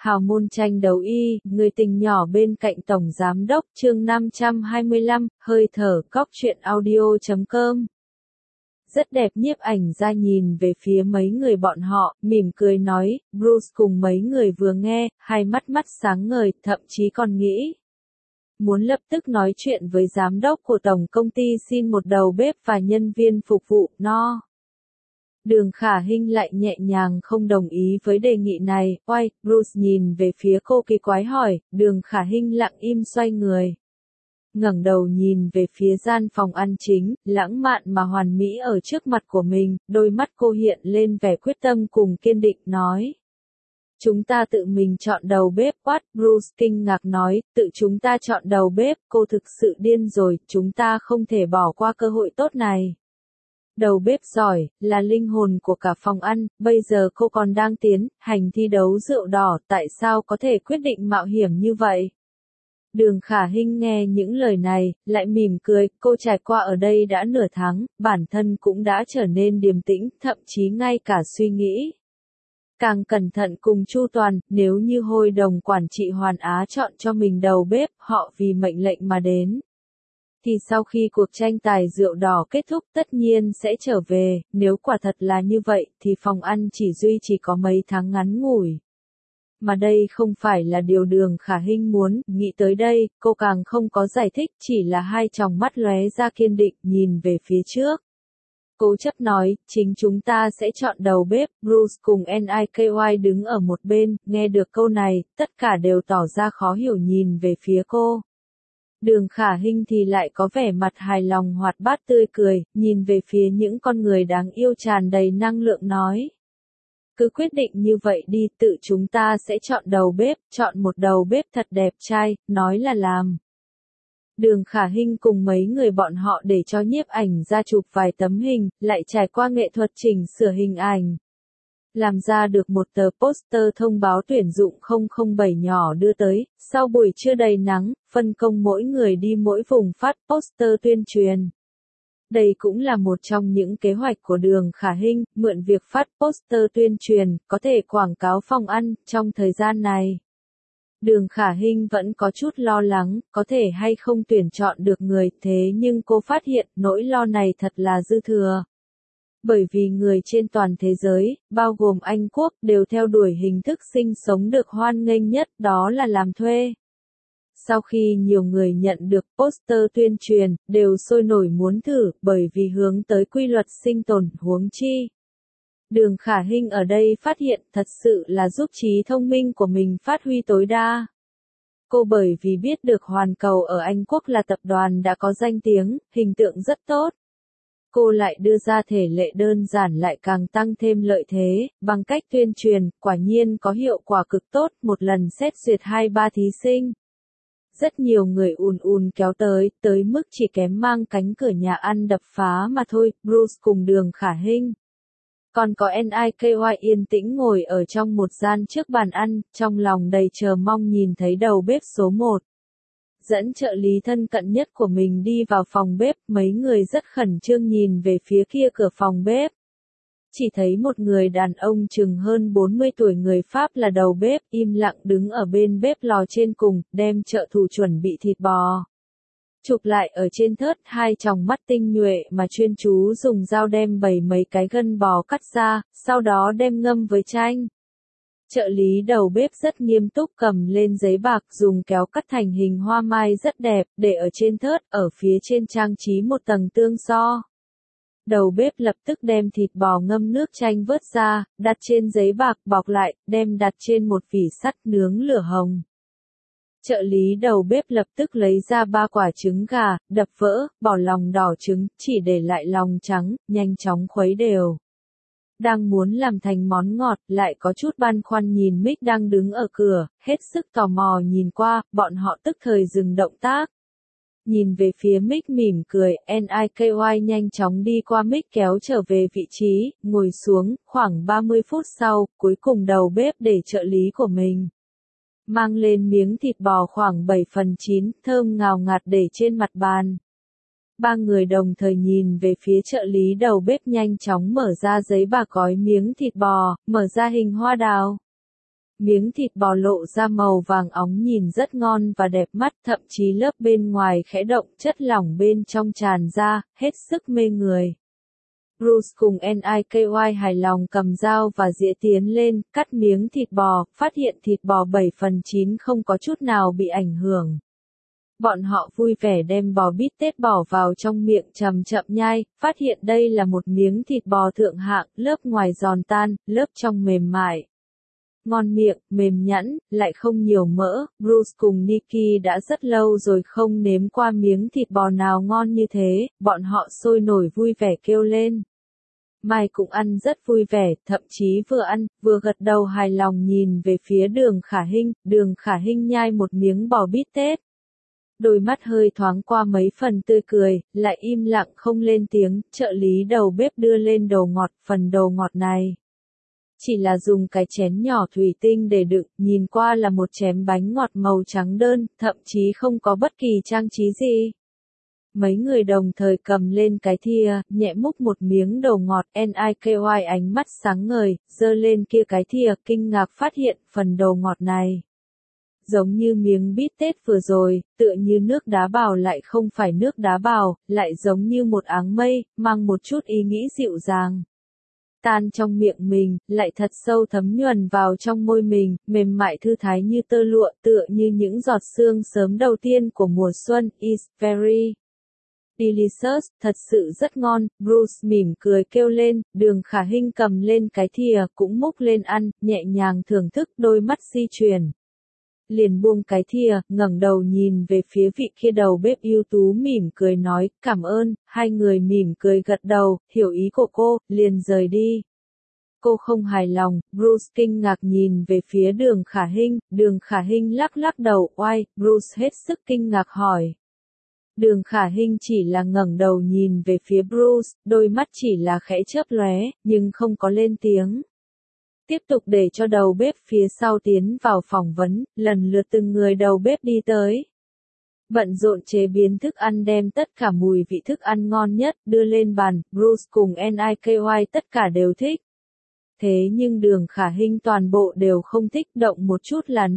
Hào môn tranh đấu y, người tình nhỏ bên cạnh Tổng Giám đốc, chương 525, hơi thở, góc truyện audio.com. Rất đẹp. Nhiếp ảnh ra nhìn về phía mấy người bọn họ, mỉm cười nói, Bruce cùng mấy người vừa nghe, hai mắt sáng ngời, thậm chí còn nghĩ muốn lập tức nói chuyện với giám đốc của tổng công ty xin một đầu bếp và nhân viên phục vụ, no. Đường Khả Hinh lại nhẹ nhàng không đồng ý với đề nghị này. Oai, Bruce nhìn về phía cô kỳ quái hỏi. Đường Khả Hinh lặng im xoay người, ngẩng đầu nhìn về phía gian phòng ăn chính, lãng mạn mà hoàn mỹ ở trước mặt của mình, đôi mắt cô hiện lên vẻ quyết tâm cùng kiên định, nói. Chúng ta tự mình chọn đầu bếp. What? Bruce kinh ngạc nói, tự chúng ta chọn đầu bếp, cô thực sự điên rồi, chúng ta không thể bỏ qua cơ hội tốt này. Đầu bếp giỏi, là linh hồn của cả phòng ăn, bây giờ cô còn đang tiến hành thi đấu rượu đỏ, tại sao có thể quyết định mạo hiểm như vậy? Đường Khả Hinh nghe những lời này, lại mỉm cười, cô trải qua ở đây đã nửa tháng, bản thân cũng đã trở nên điềm tĩnh, thậm chí ngay cả suy nghĩ càng cẩn thận cùng chu toàn. Nếu như hội đồng quản trị Hoàn Á chọn cho mình đầu bếp, họ vì mệnh lệnh mà đến, thì sau khi cuộc tranh tài rượu đỏ kết thúc tất nhiên sẽ trở về. Nếu quả thật là như vậy, thì phòng ăn chỉ duy chỉ có mấy tháng ngắn ngủi. Mà đây không phải là điều Đường Khả Hinh muốn. Nghĩ tới đây, cô càng không có giải thích, chỉ là hai tròng mắt lóe ra kiên định, nhìn về phía trước. Cố chấp nói, chính chúng ta sẽ chọn đầu bếp. Bruce cùng Niky đứng ở một bên, nghe được câu này, tất cả đều tỏ ra khó hiểu nhìn về phía cô. Đường Khả Hinh thì lại có vẻ mặt hài lòng hoạt bát tươi cười, nhìn về phía những con người đáng yêu tràn đầy năng lượng nói. Cứ quyết định như vậy đi, tự chúng ta sẽ chọn đầu bếp, chọn một đầu bếp thật đẹp trai, nói là làm. Đường Khả Hinh cùng mấy người bọn họ để cho nhiếp ảnh ra chụp vài tấm hình, lại trải qua nghệ thuật chỉnh sửa hình ảnh. Làm ra được một tờ poster thông báo tuyển dụng 007 nhỏ đưa tới. Sau buổi trưa đầy nắng, phân công mỗi người đi mỗi vùng phát poster tuyên truyền. Đây cũng là một trong những kế hoạch của Đường Khả Hinh, mượn việc phát poster tuyên truyền, có thể quảng cáo phòng ăn. Trong thời gian này, Đường Khả Hinh vẫn có chút lo lắng, có thể hay không tuyển chọn được người, thế nhưng cô phát hiện nỗi lo này thật là dư thừa. Bởi vì người trên toàn thế giới, bao gồm Anh Quốc, đều theo đuổi hình thức sinh sống được hoan nghênh nhất, đó là làm thuê. Sau khi nhiều người nhận được poster tuyên truyền, đều sôi nổi muốn thử, bởi vì hướng tới quy luật sinh tồn, huống chi. Đường Khả Hinh ở đây phát hiện thật sự là giúp trí thông minh của mình phát huy tối đa. Cô bởi vì biết được Hoàn Cầu ở Anh Quốc là tập đoàn đã có danh tiếng, hình tượng rất tốt. Cô lại đưa ra thể lệ đơn giản lại càng tăng thêm lợi thế, bằng cách tuyên truyền, quả nhiên có hiệu quả cực tốt, một lần xét duyệt 2-3 thí sinh. Rất nhiều người ùn kéo tới mức chỉ kém mang cánh cửa nhà ăn đập phá mà thôi. Bruce cùng Đường Khả Hinh, còn có Niky yên tĩnh ngồi ở trong một gian trước bàn ăn, trong lòng đầy chờ mong nhìn thấy đầu bếp số 1. Dẫn trợ lý thân cận nhất của mình đi vào phòng bếp, mấy người rất khẩn trương nhìn về phía kia cửa phòng bếp. Chỉ thấy một người đàn ông chừng hơn 40 tuổi người Pháp là đầu bếp, im lặng đứng ở bên bếp lò trên cùng, đem trợ thủ chuẩn bị thịt bò. Chụp lại ở trên thớt, hai tròng mắt tinh nhuệ mà chuyên chú dùng dao đem bầy mấy cái gân bò cắt ra, sau đó đem ngâm với chanh. Trợ lý đầu bếp rất nghiêm túc cầm lên giấy bạc dùng kéo cắt thành hình hoa mai rất đẹp, để ở trên thớt, ở phía trên trang trí một tầng tương so. Đầu bếp lập tức đem thịt bò ngâm nước chanh vớt ra, đặt trên giấy bạc bọc lại, đem đặt trên một vỉ sắt nướng lửa hồng. Trợ lý đầu bếp lập tức lấy ra 3 quả trứng gà, đập vỡ, bỏ lòng đỏ trứng, chỉ để lại lòng trắng, nhanh chóng khuấy đều. Đang muốn làm thành món ngọt, lại có chút băn khoăn nhìn Mick đang đứng ở cửa, hết sức tò mò nhìn qua, bọn họ tức thời dừng động tác. Nhìn về phía Mick mỉm cười, Niky nhanh chóng đi qua Mick kéo trở về vị trí, ngồi xuống. Khoảng 30 phút sau, cuối cùng đầu bếp để trợ lý của mình mang lên miếng thịt bò khoảng 7/9, thơm ngào ngạt để trên mặt bàn. 3 người đồng thời nhìn về phía trợ lý đầu bếp nhanh chóng mở ra giấy bạc gói miếng thịt bò, mở ra hình hoa đào. Miếng thịt bò lộ ra màu vàng óng nhìn rất ngon và đẹp mắt, thậm chí lớp bên ngoài khẽ động, chất lỏng bên trong tràn ra, hết sức mê người. Bruce cùng Niky hài lòng cầm dao và dĩa tiến lên, cắt miếng thịt bò, phát hiện thịt bò 7/9 không có chút nào bị ảnh hưởng. Bọn họ vui vẻ đem bò bít tết bỏ vào trong miệng chậm chậm nhai, phát hiện đây là một miếng thịt bò thượng hạng, lớp ngoài giòn tan, lớp trong mềm mại. Ngon miệng, mềm nhẵn, lại không nhiều mỡ, Bruce cùng Nikki đã rất lâu rồi không nếm qua miếng thịt bò nào ngon như thế, bọn họ sôi nổi vui vẻ kêu lên. Mai cũng ăn rất vui vẻ, thậm chí vừa ăn, vừa gật đầu hài lòng nhìn về phía Đường Khả Hinh nhai một miếng bò bít tết. Đôi mắt hơi thoáng qua mấy phần tươi cười, lại im lặng không lên tiếng, trợ lý đầu bếp đưa lên đồ ngọt, phần đồ ngọt này. Chỉ là dùng cái chén nhỏ thủy tinh để đựng, nhìn qua là một chén bánh ngọt màu trắng đơn, thậm chí không có bất kỳ trang trí gì. Mấy người đồng thời cầm lên cái thìa, nhẹ múc một miếng đồ ngọt, Niky ánh mắt sáng ngời, giơ lên kia cái thìa, kinh ngạc phát hiện phần đồ ngọt này. Giống như miếng bít tết vừa rồi, tựa như nước đá bào lại không phải nước đá bào, lại giống như một áng mây, mang một chút ý nghĩ dịu dàng. Tan trong miệng mình, lại thật sâu thấm nhuần vào trong môi mình, mềm mại thư thái như tơ lụa, tựa như những giọt sương sớm đầu tiên của mùa xuân, is very delicious, thật sự rất ngon, Bruce mỉm cười kêu lên, Đường Khả Hinh cầm lên cái thìa, cũng múc lên ăn, nhẹ nhàng thưởng thức, đôi mắt di chuyển. Liền buông cái thìa, ngẩng đầu nhìn về phía vị kia đầu bếp ưu tú mỉm cười nói, cảm ơn, hai người mỉm cười gật đầu, hiểu ý của cô, liền rời đi. Cô không hài lòng, Bruce kinh ngạc nhìn về phía Đường Khả Hinh lắc lắc đầu, oai, Bruce hết sức kinh ngạc hỏi. Đường Khả Hinh chỉ là ngẩng đầu nhìn về phía Bruce, đôi mắt chỉ là khẽ chớp lóe, nhưng không có lên tiếng. Tiếp tục để cho đầu bếp phía sau tiến vào phỏng vấn, lần lượt từng người đầu bếp đi tới. Bận rộn chế biến thức ăn đem tất cả mùi vị thức ăn ngon nhất đưa lên bàn, Bruce cùng Niky tất cả đều thích. Thế nhưng Đường Khả Hinh toàn bộ đều không thích, động một chút là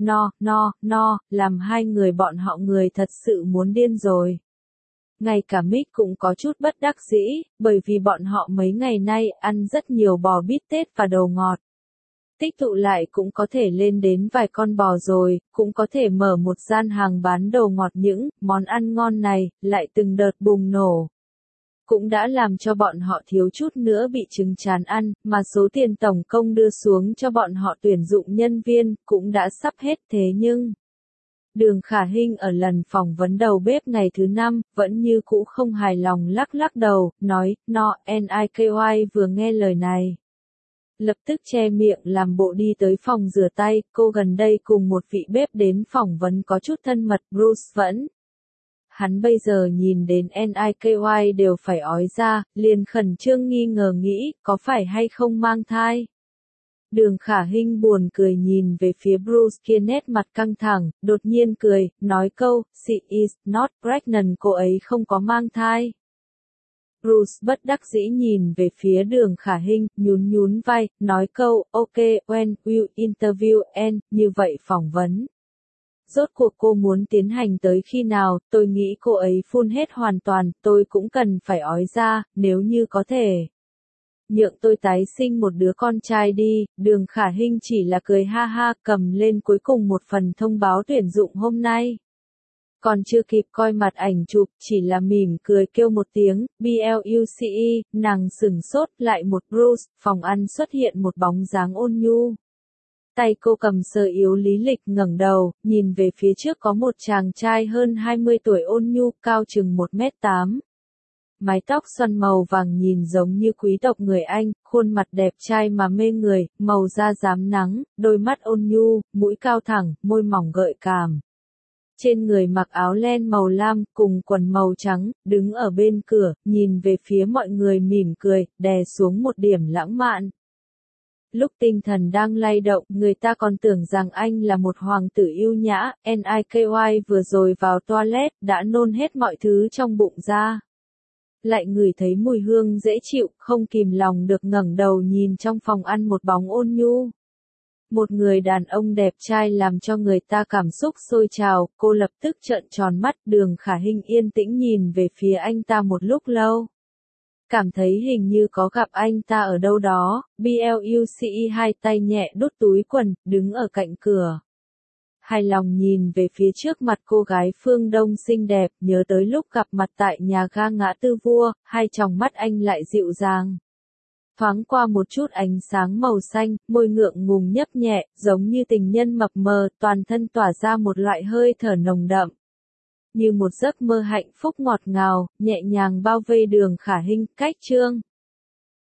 no, làm hai người bọn họ người thật sự muốn điên rồi. Ngay cả Mick cũng có chút bất đắc dĩ, bởi vì bọn họ mấy ngày nay ăn rất nhiều bò bít tết và đồ ngọt. Tích tụ lại cũng có thể lên đến vài con bò rồi, cũng có thể mở một gian hàng bán đồ ngọt, những món ăn ngon này, lại từng đợt bùng nổ. Cũng đã làm cho bọn họ thiếu chút nữa bị chứng chán ăn, mà số tiền tổng công đưa xuống cho bọn họ tuyển dụng nhân viên, cũng đã sắp hết thế nhưng. Đường Khả Hinh ở lần phỏng vấn đầu bếp ngày thứ 5, vẫn như cũ không hài lòng lắc lắc đầu, nói, Niky vừa nghe lời này. Lập tức che miệng làm bộ đi tới phòng rửa tay, cô gần đây cùng một vị bếp đến phỏng vấn có chút thân mật, Bruce vẫn. Hắn bây giờ nhìn đến Niky đều phải ói ra, liền khẩn trương nghi ngờ nghĩ, có phải hay không mang thai. Đường Khả Hinh buồn cười nhìn về phía Bruce kia nét mặt căng thẳng, đột nhiên cười, nói câu, she is not pregnant, cô ấy không có mang thai. Bruce bất đắc dĩ nhìn về phía Đường Khả Hinh, nhún vai, nói câu, ok, when will interview end, như vậy phỏng vấn. Rốt cuộc cô muốn tiến hành tới khi nào, tôi nghĩ cô ấy phun hết hoàn toàn, tôi cũng cần phải ói ra, nếu như có thể. Nhượng tôi tái sinh một đứa con trai đi, Đường Khả Hinh chỉ là cười ha ha, cầm lên cuối cùng một phần thông báo tuyển dụng hôm nay. Còn chưa kịp coi mặt ảnh chụp, chỉ là mỉm cười kêu một tiếng, BLUCE, nàng sửng sốt, lại một Bruce, phòng ăn xuất hiện một bóng dáng ôn nhu. Tay cô cầm sờ yếu lý lịch ngẩng đầu, nhìn về phía trước có một chàng trai hơn 20 tuổi ôn nhu, cao chừng 1m8. Mái tóc xoăn màu vàng nhìn giống như quý tộc người Anh, khuôn mặt đẹp trai mà mê người, màu da rám nắng, đôi mắt ôn nhu, mũi cao thẳng, môi mỏng gợi cảm. Trên người mặc áo len màu lam cùng quần màu trắng, đứng ở bên cửa, nhìn về phía mọi người mỉm cười, đè xuống một điểm lãng mạn. Lúc tinh thần đang lay động, người ta còn tưởng rằng anh là một hoàng tử yêu nhã, Niky vừa rồi vào toilet, đã nôn hết mọi thứ trong bụng ra. Lại ngửi thấy mùi hương dễ chịu, không kìm lòng được ngẩng đầu nhìn trong phòng ăn một bóng ôn nhu. Một người đàn ông đẹp trai làm cho người ta cảm xúc sôi trào, cô lập tức trợn tròn mắt. Đường Khả Hinh yên tĩnh nhìn về phía anh ta một lúc lâu. Cảm thấy hình như có gặp anh ta ở đâu đó. Bluce hai tay nhẹ đút túi quần, đứng ở cạnh cửa. Hài lòng nhìn về phía trước mặt cô gái phương Đông xinh đẹp, nhớ tới lúc gặp mặt tại nhà ga ngã tư Vua, hai tròng mắt anh lại dịu dàng. Thoáng qua một chút ánh sáng màu xanh, môi ngượng ngùng nhấp nhẹ, giống như tình nhân mập mờ, toàn thân tỏa ra một loại hơi thở nồng đậm. Như một giấc mơ hạnh phúc ngọt ngào, nhẹ nhàng bao vây Đường Khả Hinh. Cách chương